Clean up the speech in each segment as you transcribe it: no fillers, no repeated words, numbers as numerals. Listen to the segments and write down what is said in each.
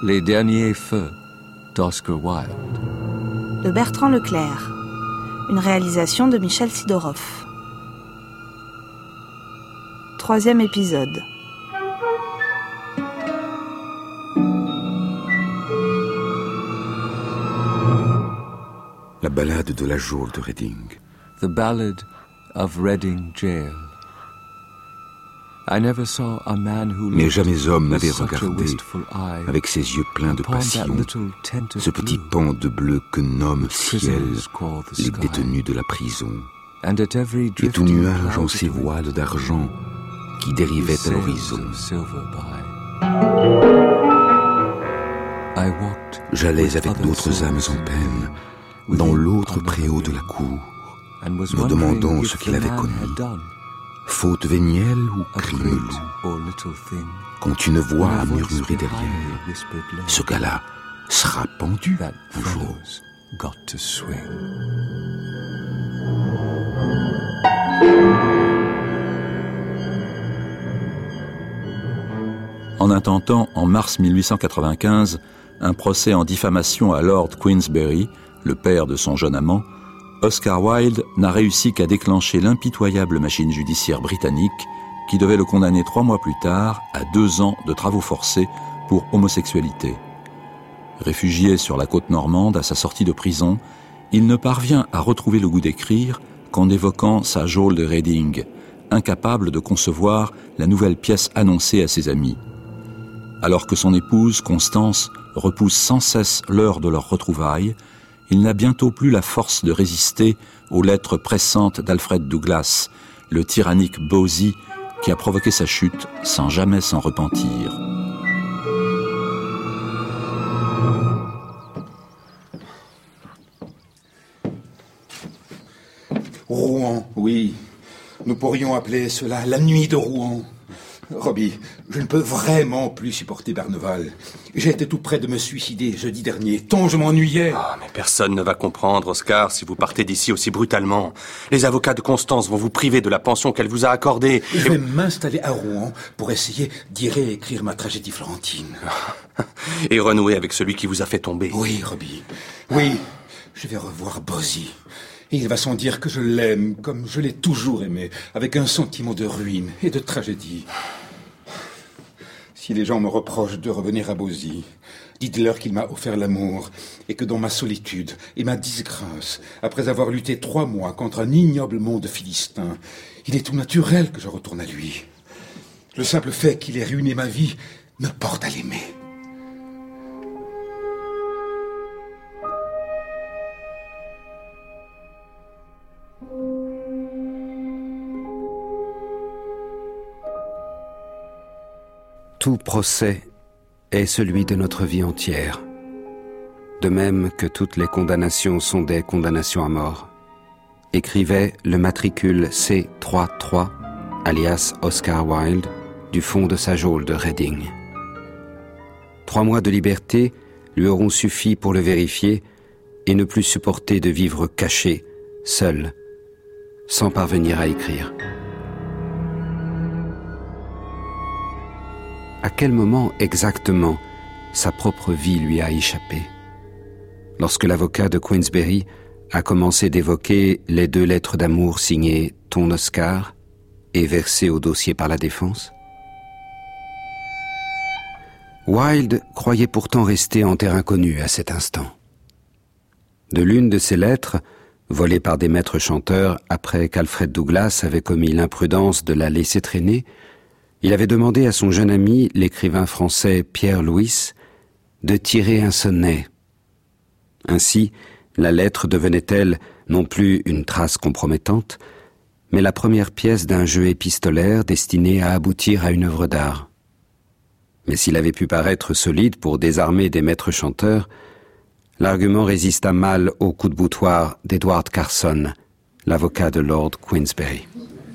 Les derniers feux d'Oscar Wilde. De Bertrand Leclerc. Une réalisation de Michel Sidorov. 3e épisode. La ballade de la geôle de Reading. The Ballad of Reading Jail. Mais jamais homme n'avait regardé, avec ses yeux pleins de passion, ce petit pan de bleu que nomme ciel les détenus de la prison, et tout nuage en ces voiles d'argent qui dérivaient à l'horizon. J'allais avec d'autres âmes en peine dans l'autre préau de la cour, me demandant ce qu'il avait commis. Faute vénielle ou crime loup, quand une voix a murmuré derrière, ce gars-là sera pendu un jour. En intentant, en mars 1895, un procès en diffamation à Lord Queensberry, le père de son jeune amant, Oscar Wilde n'a réussi qu'à déclencher l'impitoyable machine judiciaire britannique qui devait le condamner 3 mois plus tard à 2 ans de travaux forcés pour homosexualité. Réfugié sur la côte normande à sa sortie de prison, il ne parvient à retrouver le goût d'écrire qu'en évoquant sa geôle de Reading, incapable de concevoir la nouvelle pièce annoncée à ses amis. Alors que son épouse, Constance, repousse sans cesse l'heure de leur retrouvailles, il n'a bientôt plus la force de résister aux lettres pressantes d'Alfred Douglas, le tyrannique Bosie qui a provoqué sa chute sans jamais s'en repentir. Rouen, oui. Nous pourrions appeler cela la nuit de Rouen. Robbie, je ne peux vraiment plus supporter Barneval. J'ai été tout près de me suicider jeudi dernier, tant je m'ennuyais. Ah, mais personne ne va comprendre, Oscar, si vous partez d'ici aussi brutalement. Les avocats de Constance vont vous priver de la pension qu'elle vous a accordée. Je vais m'installer à Rouen pour essayer d'y réécrire ma tragédie florentine. Et renouer avec celui qui vous a fait tomber. Oui, Robbie. Oui, je vais revoir Bosie. Et il va sans dire que je l'aime, comme je l'ai toujours aimé, avec un sentiment de ruine et de tragédie. Si les gens me reprochent de revenir à Bosie, dites-leur qu'il m'a offert l'amour, et que dans ma solitude et ma disgrâce, après avoir lutté 3 mois contre un ignoble monde philistin, il est tout naturel que je retourne à lui. Le simple fait qu'il ait ruiné ma vie me porte à l'aimer. Tout procès est celui de notre vie entière, de même que toutes les condamnations sont des condamnations à mort, écrivait le matricule C33, alias Oscar Wilde, du fond de sa geôle de Reading. 3 mois de liberté lui auront suffi pour le vérifier et ne plus supporter de vivre caché, seul, sans parvenir à écrire. À quel moment exactement sa propre vie lui a échappé? Lorsque l'avocat de Queensberry a commencé d'évoquer les 2 lettres d'amour signées « Ton Oscar » et versées au dossier par la défense? Wilde croyait pourtant rester en terre inconnue à cet instant. De l'une de ces lettres, volée par des maîtres chanteurs après qu'Alfred Douglas avait commis l'imprudence de la laisser traîner, il avait demandé à son jeune ami, l'écrivain français Pierre Louis, de tirer un sonnet. Ainsi, la lettre devenait-elle non plus une trace compromettante, mais la première pièce d'un jeu épistolaire destiné à aboutir à une œuvre d'art. Mais s'il avait pu paraître solide pour désarmer des maîtres chanteurs, l'argument résista mal au coup de boutoir d'Edward Carson, l'avocat de Lord Queensberry.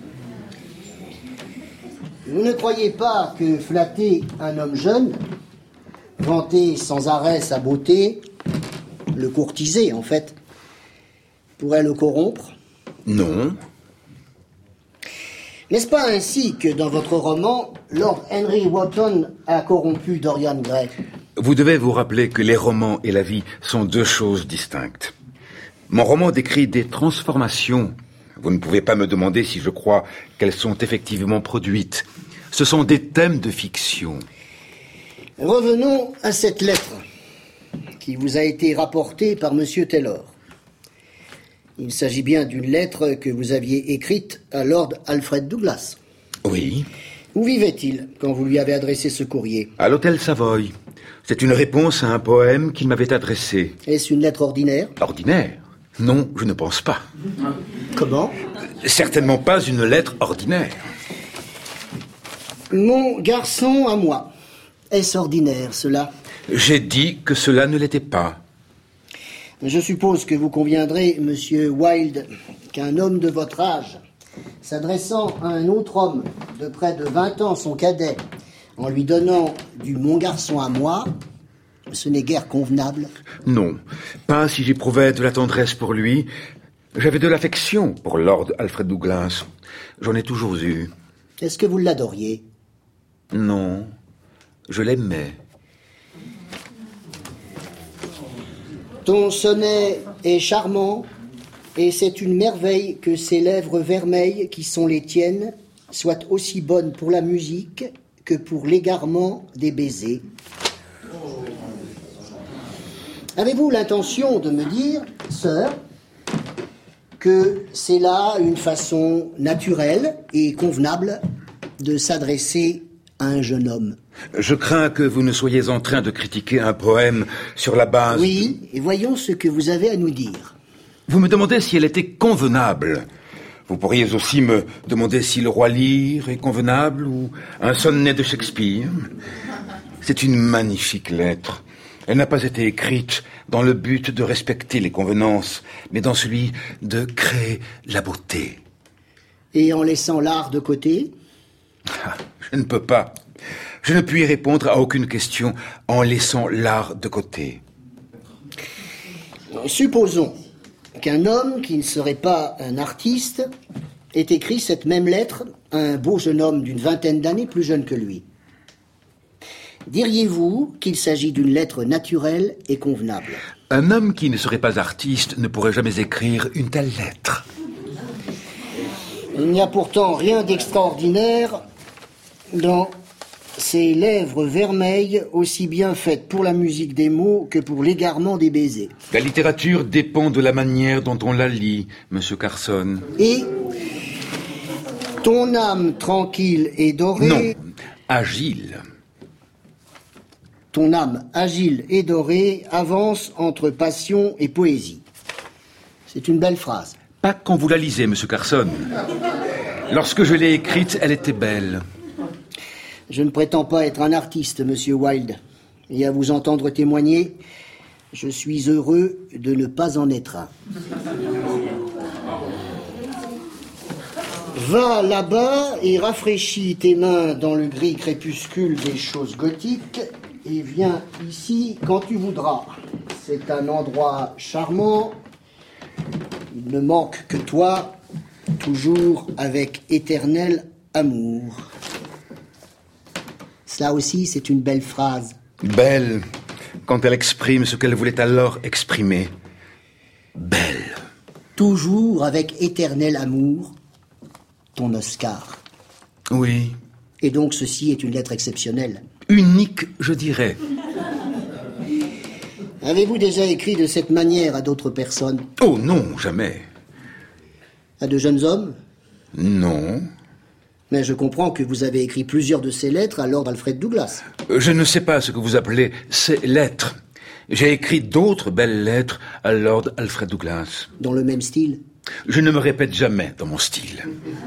Vous ne croyez pas que flatter un homme jeune, vanter sans arrêt sa beauté, le courtiser en fait, pourrait le corrompre? Non. N'est-ce pas ainsi que dans votre roman, Lord Henry Wotton a corrompu Dorian Gray? Vous devez vous rappeler que les romans et la vie sont deux choses distinctes. Mon roman décrit des transformations. Vous ne pouvez pas me demander si je crois qu'elles sont effectivement produites. Ce sont des thèmes de fiction. Revenons à cette lettre qui vous a été rapportée par M. Taylor. Il s'agit bien d'une lettre que vous aviez écrite à Lord Alfred Douglas. Oui. Où vivait-il quand vous lui avez adressé ce courrier? À l'hôtel Savoy. C'est une réponse à un poème qu'il m'avait adressé. Est-ce une lettre ordinaire? Ordinaire? Non, je ne pense pas. Comment? Certainement pas une lettre ordinaire. Mon garçon à moi. Est-ce ordinaire, cela? J'ai dit que cela ne l'était pas. Je suppose que vous conviendrez, Monsieur Wilde, qu'un homme de votre âge, s'adressant à un autre homme de près de 20 ans, son cadet, en lui donnant du « mon garçon à moi », ce n'est guère convenable. Non, pas si j'éprouvais de la tendresse pour lui. J'avais de l'affection pour Lord Alfred Douglas. J'en ai toujours eu. Est-ce que vous l'adoriez? Non, je l'aimais. Ton sonnet est charmant, et c'est une merveille que ces lèvres vermeilles qui sont les tiennes soient aussi bonnes pour la musique que pour l'égarement des baisers. Avez-vous l'intention de me dire, sœur, que c'est là une façon naturelle et convenable de s'adresser à un jeune homme? Je crains que vous ne soyez en train de critiquer un poème sur la base... Oui, et voyons ce que vous avez à nous dire. Vous me demandez si elle était convenable. Vous pourriez aussi me demander si le roi Lear est convenable ou un sonnet de Shakespeare. C'est une magnifique lettre. Elle n'a pas été écrite dans le but de respecter les convenances, mais dans celui de créer la beauté. Et en laissant l'art de côté? Je ne peux pas. Je ne puis répondre à aucune question en laissant l'art de côté. Supposons qu'un homme qui ne serait pas un artiste ait écrit cette même lettre à un beau jeune homme d'une vingtaine d'années plus jeune que lui. Diriez-vous qu'il s'agit d'une lettre naturelle et convenable? Un homme qui ne serait pas artiste ne pourrait jamais écrire une telle lettre. Il n'y a pourtant rien d'extraordinaire dans ces lèvres vermeilles, aussi bien faites pour la musique des mots que pour l'égarement des baisers. La littérature dépend de la manière dont on la lit, Monsieur Carson. Et ton âme tranquille et dorée... Non, agile. Ton âme agile et dorée avance entre passion et poésie. C'est une belle phrase. Pas quand vous la lisez, Monsieur Carson. Lorsque je l'ai écrite, elle était belle. Je ne prétends pas être un artiste, Monsieur Wilde. Et à vous entendre témoigner, je suis heureux de ne pas en être un. Va là-bas et rafraîchis tes mains dans le gris crépuscule des choses gothiques et viens ici quand tu voudras. C'est un endroit charmant. Il ne manque que toi, toujours avec éternel amour. Cela aussi, c'est une belle phrase. Belle, quand elle exprime ce qu'elle voulait alors exprimer. Belle. Toujours avec éternel amour, ton Oscar. Oui. Et donc ceci est une lettre exceptionnelle. Unique, je dirais. Avez-vous déjà écrit de cette manière à d'autres personnes? Oh non, jamais. À de jeunes hommes? Non. Mais je comprends que vous avez écrit plusieurs de ces lettres à Lord Alfred Douglas. Je ne sais pas ce que vous appelez ces lettres. J'ai écrit d'autres belles lettres à Lord Alfred Douglas. Dans le même style? Je ne me répète jamais dans mon style.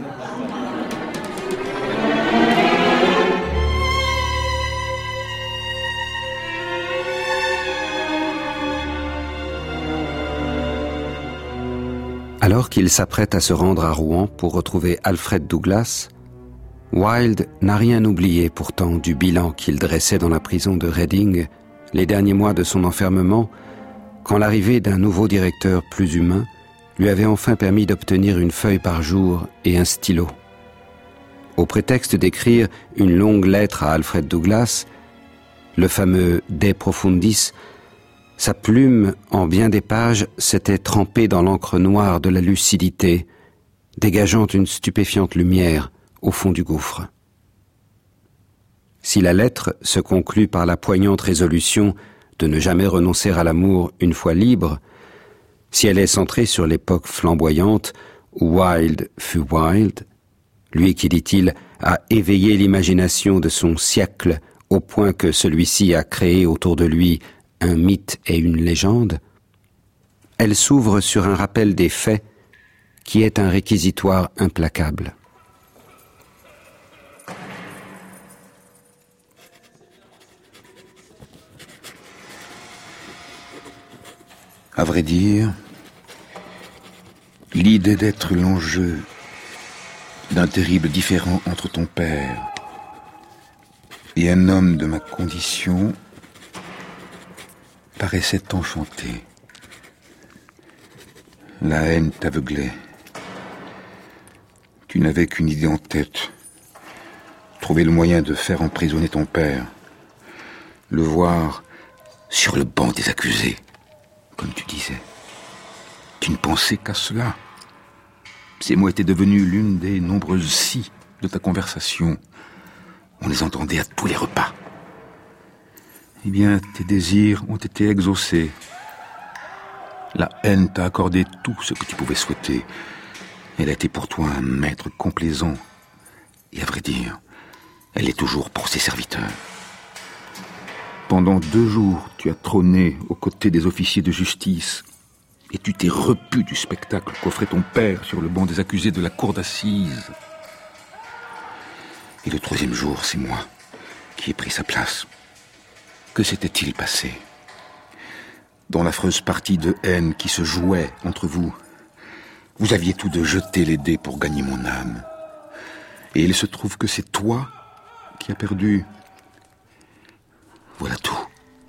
Alors qu'il s'apprête à se rendre à Rouen pour retrouver Alfred Douglas, Wilde n'a rien oublié pourtant du bilan qu'il dressait dans la prison de Reading les derniers mois de son enfermement, quand l'arrivée d'un nouveau directeur plus humain lui avait enfin permis d'obtenir une feuille par jour et un stylo. Au prétexte d'écrire une longue lettre à Alfred Douglas, le fameux De Profundis, sa plume, en bien des pages, s'était trempée dans l'encre noire de la lucidité, dégageant une stupéfiante lumière au fond du gouffre. Si la lettre se conclut par la poignante résolution de ne jamais renoncer à l'amour une fois libre, si elle est centrée sur l'époque flamboyante où Wilde fut Wilde, lui qui, dit-il, a éveillé l'imagination de son siècle au point que celui-ci a créé autour de lui un mythe et une légende, elle s'ouvre sur un rappel des faits qui est un réquisitoire implacable. À vrai dire, l'idée d'être l'enjeu d'un terrible différend entre ton père et un homme de ma condition paraissait t'enchanter. La haine t'aveuglait. Tu n'avais qu'une idée en tête. Trouver le moyen de faire emprisonner ton père. Le voir sur le banc des accusés, comme tu disais. Tu ne pensais qu'à cela. Ces mots étaient devenus l'une des nombreuses si de ta conversation. On les entendait à tous les repas. Eh bien, tes désirs ont été exaucés. La haine t'a accordé tout ce que tu pouvais souhaiter. Elle a été pour toi un maître complaisant. Et à vrai dire, elle est toujours pour ses serviteurs. Pendant 2 jours, tu as trôné aux côtés des officiers de justice. Et tu t'es repu du spectacle qu'offrait ton père sur le banc des accusés de la cour d'assises. Et le 3e jour, c'est moi qui ai pris sa place. Que s'était-il passé ? Dans l'affreuse partie de haine qui se jouait entre vous, vous aviez tous deux jeté les dés pour gagner mon âme. Et il se trouve que c'est toi qui as perdu. Voilà tout.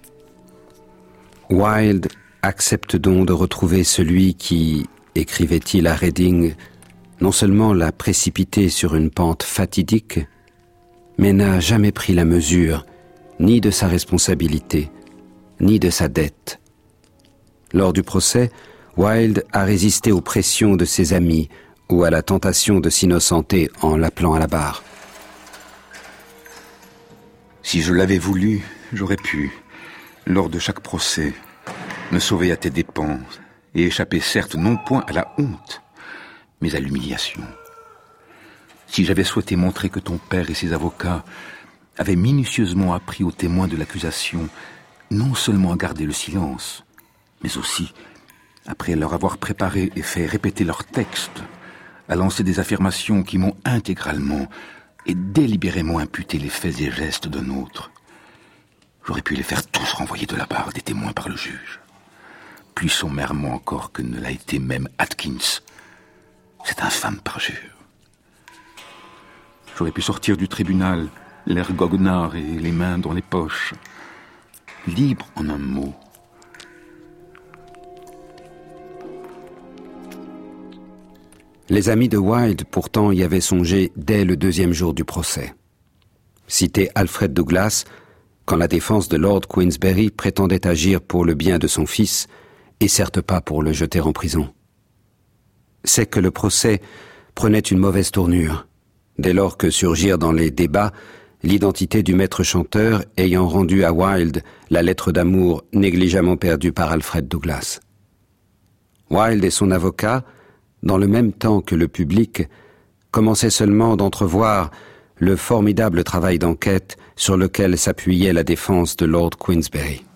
Wilde accepte donc de retrouver celui qui, écrivait-il à Reading, non seulement l'a précipité sur une pente fatidique, mais n'a jamais pris la mesure ni de sa responsabilité, ni de sa dette. Lors du procès, Wilde a résisté aux pressions de ses amis ou à la tentation de s'innocenter en l'appelant à la barre. Si je l'avais voulu, j'aurais pu, lors de chaque procès, me sauver à tes dépens et échapper certes non point à la honte, mais à l'humiliation. Si j'avais souhaité montrer que ton père et ses avocats avaient minutieusement appris aux témoins de l'accusation non seulement à garder le silence, mais aussi, après leur avoir préparé et fait répéter leurs textes, à lancer des affirmations qui m'ont intégralement et délibérément imputé les faits et gestes d'un autre, j'aurais pu les faire tous renvoyer de la barre des témoins par le juge. Plus sommairement encore que ne l'a été même Atkins, cet infâme parjure. J'aurais pu sortir du tribunal, l'air goguenard et les mains dans les poches, libre en un mot. Les amis de Wilde, pourtant, y avaient songé dès le 2e jour du procès. Citer Alfred Douglas, quand la défense de Lord Queensberry prétendait agir pour le bien de son fils, et certes pas pour le jeter en prison. C'est que le procès prenait une mauvaise tournure, dès lors que surgirent dans les débats l'identité du maître chanteur ayant rendu à Wilde la lettre d'amour négligemment perdue par Alfred Douglas. Wilde et son avocat, dans le même temps que le public, commençaient seulement d'entrevoir le formidable travail d'enquête sur lequel s'appuyait la défense de Lord Queensberry.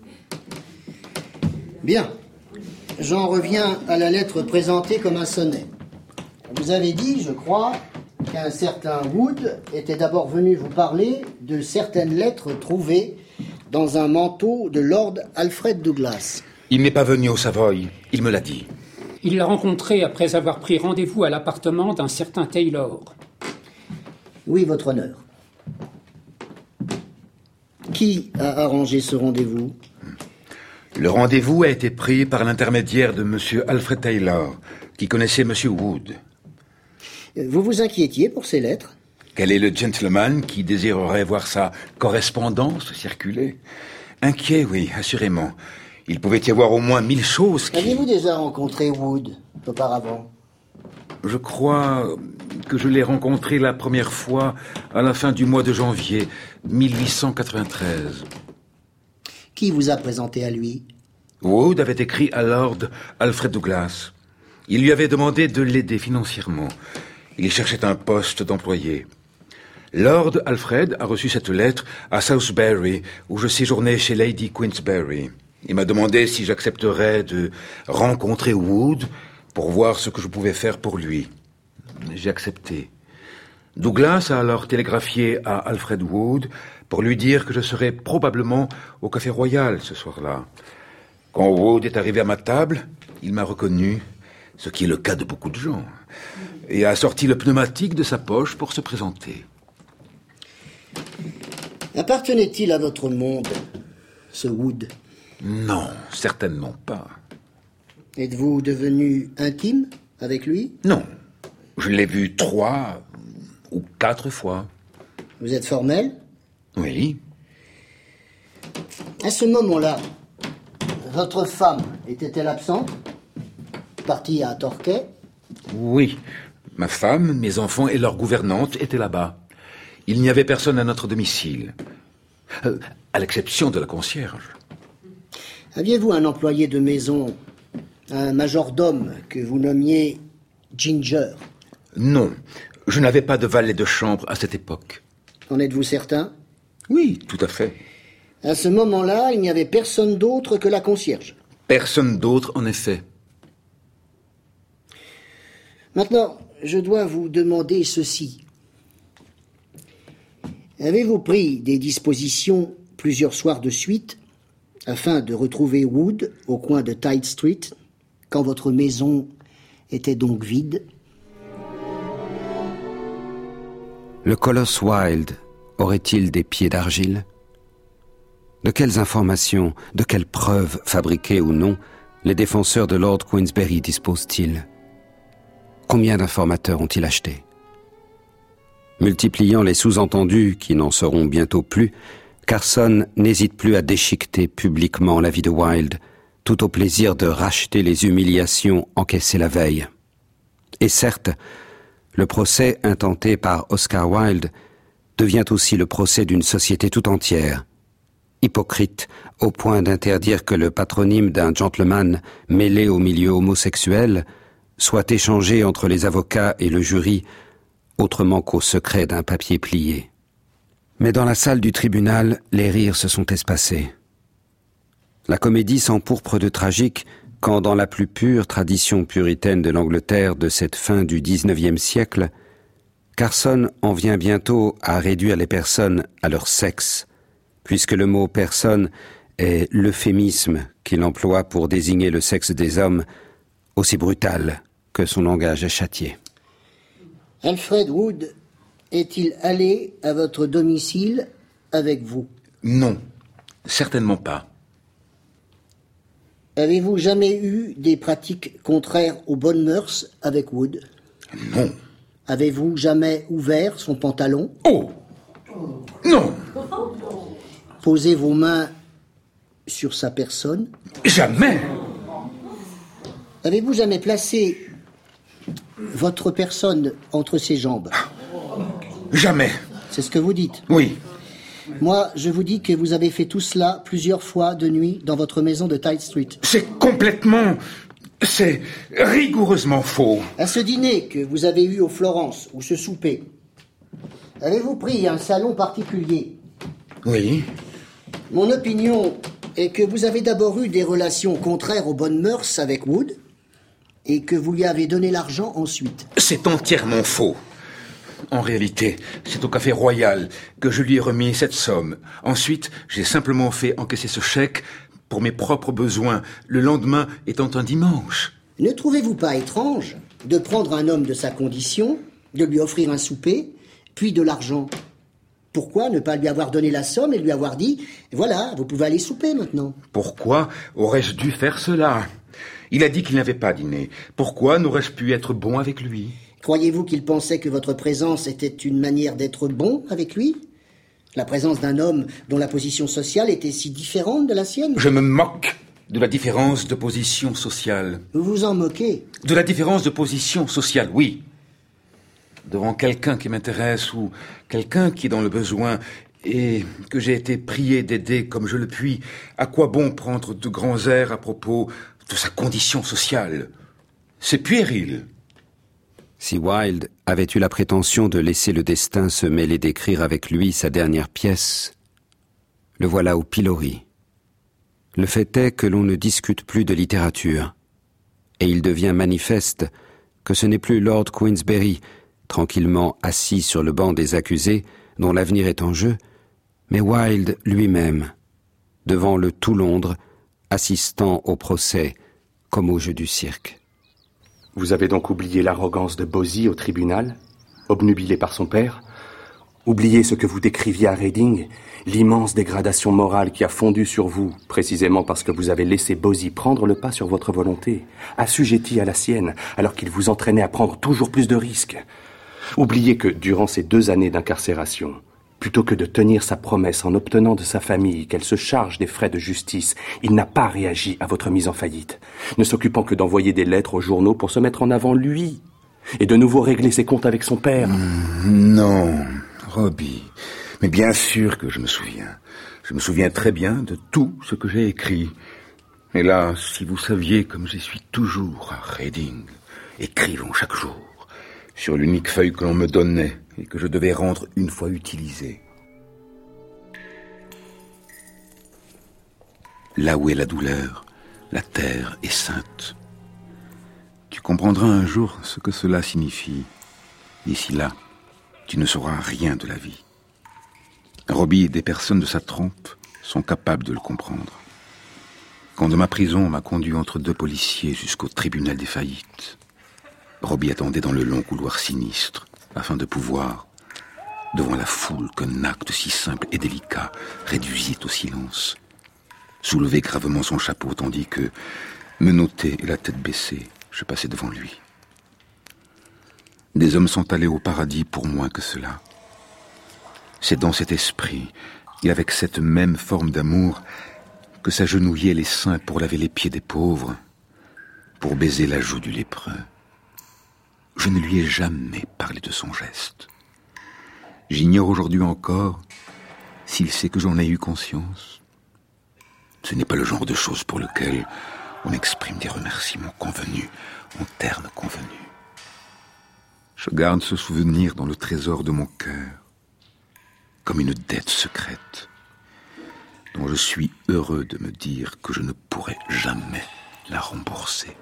Bien. J'en reviens à la lettre présentée comme un sonnet. Vous avez dit, je crois, qu'un certain Wood était d'abord venu vous parler de certaines lettres trouvées dans un manteau de Lord Alfred Douglas. Il n'est pas venu au Savoy, il me l'a dit. Il l'a rencontré après avoir pris rendez-vous à l'appartement d'un certain Taylor. Oui, votre honneur. Qui a arrangé ce rendez-vous ? Le rendez-vous a été pris par l'intermédiaire de M. Alfred Taylor, qui connaissait M. Wood. Vous vous inquiétiez pour ces lettres ? Quel est le gentleman qui désirerait voir sa correspondance circuler? Inquiet, oui, assurément. Il pouvait y avoir au moins 1000 choses qui... Aviez-vous déjà rencontré Wood auparavant? Je crois que je l'ai rencontré la première fois à la fin du mois de janvier 1893. Qui vous a présenté à lui? Wood avait écrit à Lord Alfred Douglas. Il lui avait demandé de l'aider financièrement. Il cherchait un poste d'employé. Lord Alfred a reçu cette lettre à Southbury, où je séjournais chez Lady Queensberry. Il m'a demandé si j'accepterais de rencontrer Wood pour voir ce que je pouvais faire pour lui. J'ai accepté. Douglas a alors télégraphié à Alfred Wood pour lui dire que je serais probablement au Café Royal ce soir-là. Quand Wood est arrivé à ma table, il m'a reconnu, ce qui est le cas de beaucoup de gens, et a sorti le pneumatique de sa poche pour se présenter. Appartenait-il à votre monde, ce Wood? Non, certainement pas. Êtes-vous devenu intime avec lui? Non, je l'ai vu 3 ou 4 fois. Vous êtes formel? Oui. À ce moment-là, votre femme était-elle absente? Partie à Torquay? Oui. Ma femme, mes enfants et leur gouvernante étaient là-bas. Il n'y avait personne à notre domicile. À l'exception de la concierge. Aviez-vous un employé de maison, un majordome que vous nommiez Ginger? Non, je n'avais pas de valet de chambre à cette époque. En êtes-vous certain? Oui, tout à fait. À ce moment-là, il n'y avait personne d'autre que la concierge. Personne d'autre, en effet. Maintenant, je dois vous demander ceci. Avez-vous pris des dispositions plusieurs soirs de suite afin de retrouver Wood au coin de Tite Street, quand votre maison était donc vide? Le colosse Wilde aurait-il des pieds d'argile? De quelles informations, de quelles preuves, fabriquées ou non, les défenseurs de Lord Queensberry disposent-ils? Combien d'informateurs ont-ils acheté? Multipliant les sous-entendus qui n'en seront bientôt plus, Carson n'hésite plus à déchiqueter publiquement la vie de Wilde, tout au plaisir de racheter les humiliations encaissées la veille. Et certes, le procès intenté par Oscar Wilde devient aussi le procès d'une société tout entière, hypocrite au point d'interdire que le patronyme d'un gentleman mêlé au milieu homosexuel soit échangé entre les avocats et le jury autrement qu'au secret d'un papier plié. Mais dans la salle du tribunal, les rires se sont espacés. La comédie s'empourpre de tragique quand, dans la plus pure tradition puritaine de l'Angleterre de cette fin du XIXe siècle, Carson en vient bientôt à réduire les personnes à leur sexe, puisque le mot « personne » est l'euphémisme qu'il emploie pour désigner le sexe des hommes, aussi brutal que son langage est châtié. Alfred Wood est-il allé à votre domicile avec vous? Non, certainement pas. Avez-vous jamais eu des pratiques contraires aux bonnes mœurs avec Wood? Non. Avez-vous jamais ouvert son pantalon? Oh! Non! Posé vos mains sur sa personne? Jamais! Avez-vous jamais placé votre personne entre ses jambes? Jamais. C'est ce que vous dites? Oui. Moi, je vous dis que vous avez fait tout cela plusieurs fois de nuit dans votre maison de Tite Street. C'est rigoureusement faux. À ce dîner que vous avez eu au Florence, ou ce souper, avez-vous pris un salon particulier? Oui. Mon opinion est que vous avez d'abord eu des relations contraires aux bonnes mœurs avec Wood, et que vous lui avez donné l'argent ensuite. C'est entièrement faux. En réalité, c'est au Café Royal que je lui ai remis cette somme. Ensuite, j'ai simplement fait encaisser ce chèque pour mes propres besoins, le lendemain étant un dimanche. Ne trouvez-vous pas étrange de prendre un homme de sa condition, de lui offrir un souper, puis de l'argent? Pourquoi ne pas lui avoir donné la somme et lui avoir dit « Voilà, vous pouvez aller souper maintenant ». Pourquoi aurais-je dû faire cela? Il a dit qu'il n'avait pas dîné. Pourquoi n'aurais-je pu être bon avec lui? Croyez-vous qu'il pensait que votre présence était une manière d'être bon avec lui ? La présence d'un homme dont la position sociale était si différente de la sienne ? Je me moque de la différence de position sociale. Vous vous en moquez ? De la différence de position sociale, oui. Devant quelqu'un qui m'intéresse ou quelqu'un qui est dans le besoin et que j'ai été prié d'aider comme je le puis, à quoi bon prendre de grands airs à propos de sa condition sociale ? C'est puéril. Si Wilde avait eu la prétention de laisser le destin se mêler d'écrire avec lui sa dernière pièce, le voilà au pilori. Le fait est que l'on ne discute plus de littérature, et il devient manifeste que ce n'est plus Lord Queensberry, tranquillement assis sur le banc des accusés, dont l'avenir est en jeu, mais Wilde lui-même, devant le tout Londres, assistant au procès comme au jeu du cirque. Vous avez donc oublié l'arrogance de Bosie au tribunal, obnubilé par son père, oublié ce que vous décriviez à Reading, l'immense dégradation morale qui a fondu sur vous, précisément parce que vous avez laissé Bosie prendre le pas sur votre volonté, assujetti à la sienne, alors qu'il vous entraînait à prendre toujours plus de risques. Oubliez que, durant ces 2 années d'incarcération, plutôt que de tenir sa promesse en obtenant de sa famille qu'elle se charge des frais de justice, il n'a pas réagi à votre mise en faillite, ne s'occupant que d'envoyer des lettres aux journaux pour se mettre en avant lui, et de nouveau régler ses comptes avec son père. Non, Robbie, mais bien sûr que je me souviens. Je me souviens très bien de tout ce que j'ai écrit. Et là, si vous saviez comme j'y suis toujours à Reading, écrivant chaque jour, sur l'unique feuille que l'on me donnait et que je devais rendre une fois utilisée. Là où est la douleur, la terre est sainte. Tu comprendras un jour ce que cela signifie. D'ici là, tu ne sauras rien de la vie. Robbie et des personnes de sa trempe sont capables de le comprendre. Quand de ma prison, on m'a conduit entre 2 policiers jusqu'au tribunal des faillites. Robbie attendait dans le long couloir sinistre, afin de pouvoir, devant la foule qu'un acte si simple et délicat réduisit au silence, soulever gravement son chapeau tandis que, menotté et la tête baissée, je passais devant lui. Des hommes sont allés au paradis pour moins que cela. C'est dans cet esprit, et avec cette même forme d'amour, que s'agenouillaient les saints pour laver les pieds des pauvres, pour baiser la joue du lépreux. Je ne lui ai jamais parlé de son geste. J'ignore aujourd'hui encore s'il sait que j'en ai eu conscience. Ce n'est pas le genre de choses pour lequel on exprime des remerciements convenus, en termes convenus. Je garde ce souvenir dans le trésor de mon cœur, comme une dette secrète, dont je suis heureux de me dire que je ne pourrai jamais la rembourser.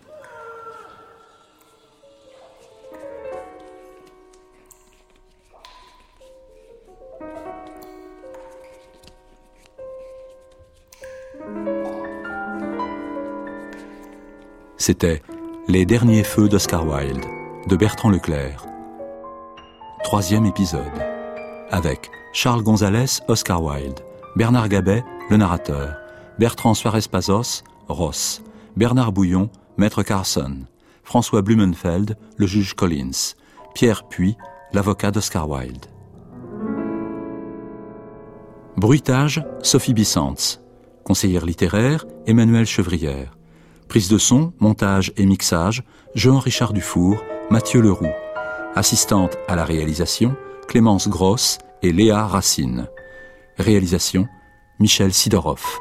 C'était Les derniers feux d'Oscar Wilde, de Bertrand Leclerc. 3e épisode. Avec Charles Gonzalez, Oscar Wilde, Bernard Gabet, le narrateur, Bertrand Suarez-Pazos, Ross, Bernard Bouillon, Maître Carson, François Blumenfeld, le juge Collins, Pierre Puy, l'avocat d'Oscar Wilde. Bruitage, Sophie Bissantz. Conseillère littéraire, Emmanuelle Chevrière. Prise de son, montage et mixage, Jean-Richard Dufour, Mathieu Leroux. Assistante à la réalisation, Clémence Grosse et Léa Racine. Réalisation, Michel Sidorov.